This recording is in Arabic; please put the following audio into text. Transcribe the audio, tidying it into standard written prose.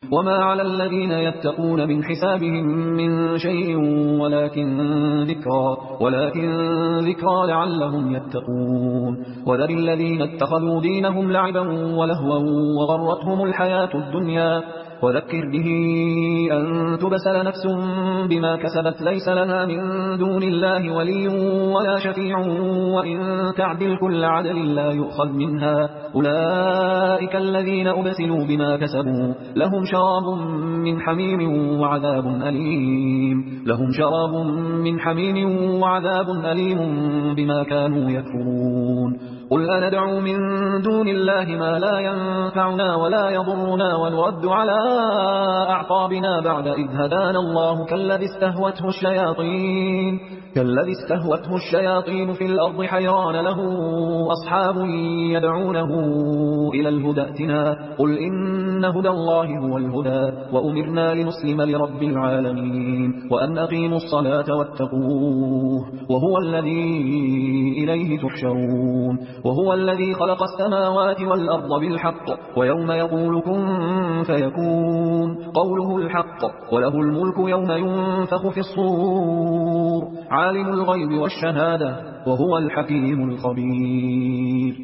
وما على الذين يتقون من حسابهم من شيء ولكن ذكرى لعلهم يتقون. وذر الذين اتخذوا دينهم لعبا ولهوا وغرتهم الحياة الدنيا وذكر به أن تبسل نفس بما كسبت ليس لها من دون الله ولي ولا شفيع وإن تعدل كل عدل لا يؤخذ منها. أولئك الذين أبسلوا بما كسبوا لهم شراب من حميم وعذاب أليم بما كانوا يكفرون. قل أندعو من دون الله ما لا ينفعنا ولا يضرنا ونرد على أعقابنا بعد إذ هدانا الله كالذي استهوته الشياطين في الأرض حيران له أصحاب يدعونه إلى الهدى ائتنا. قل إن هدى الله هو الهدى وأمرنا لنسلم لرب العالمين وأن أقيموا الصلاة واتقوه وهو الذي إليه تحشرون. وهو الذي خلق السماوات والأرض بالحق ويوم يقول كن فيكون قوله الحق وله الملك يوم ينفخ في الصور عالم الغيب والشهادة وهو الحكيم الخبير.